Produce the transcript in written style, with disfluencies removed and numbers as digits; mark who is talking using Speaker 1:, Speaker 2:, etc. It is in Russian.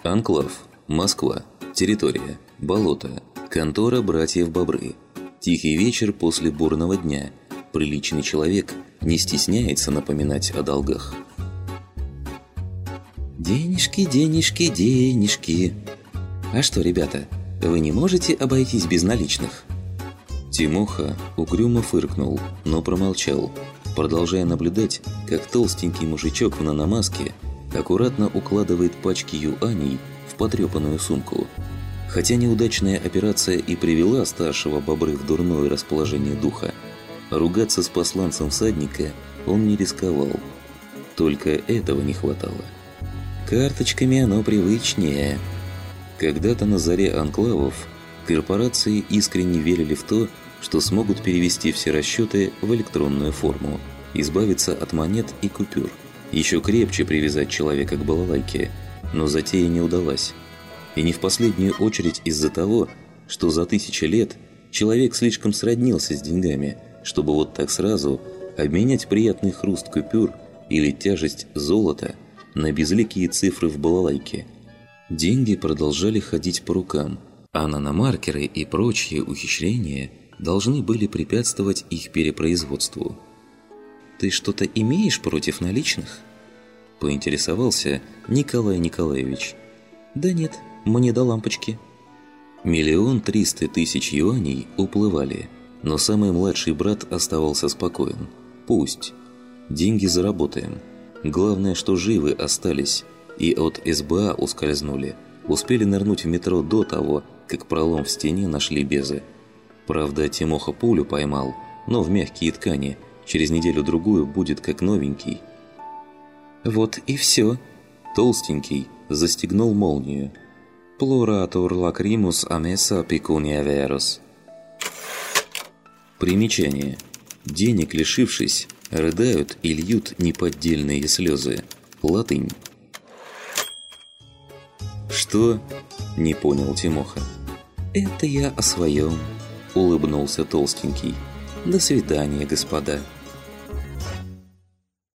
Speaker 1: Анклав. Москва. Территория. Болото. Контора братьев Бобры. Тихий вечер после бурного дня. Приличный человек не стесняется напоминать о долгах. Денежки, денежки, денежки. А что, ребята, вы не можете обойтись без наличных? Тимоха угрюмо фыркнул, но промолчал, продолжая наблюдать, как толстенький мужичок в наномаске аккуратно укладывает пачки юаней в потрепанную сумку. Хотя неудачная операция и привела старшего Бобры в дурное расположение духа, ругаться с посланцем всадника он не рисковал. Только этого не хватало. Карточками оно привычнее. Когда-то на заре анклавов корпорации искренне верили в то, что смогут перевести все расчеты в электронную форму, избавиться от монет и купюр, еще крепче привязать человека к балалайке, но затея не удалась. И не в последнюю очередь из-за того, что за 1000 лет человек слишком сроднился с деньгами, чтобы вот так сразу обменять приятный хруст купюр или тяжесть золота на безликие цифры в балалайке. Деньги продолжали ходить по рукам, а наномаркеры и прочие ухищрения должны были препятствовать их перепроизводству. «Ты что-то имеешь против наличных?» – поинтересовался Николай Николаевич. «Да нет, мне до лампочки». 1 300 000 юаней уплывали, но самый младший брат оставался спокоен. Пусть. Деньги заработаем. Главное, что живы остались и от СБА ускользнули. Успели нырнуть в метро до того, как пролом в стене нашли безы. Правда, Тимоха пулю поймал, но в мягкие ткани. Через неделю-другую будет как новенький. Вот и все. Толстенький застегнул молнию. Плуратур лакримус амеса пикуния верус. Примечание. Денег лишившись, рыдают и льют неподдельные слезы. Латынь. «Что?» – не понял Тимоха. «Это я о своем», – улыбнулся толстенький. «До свидания, господа».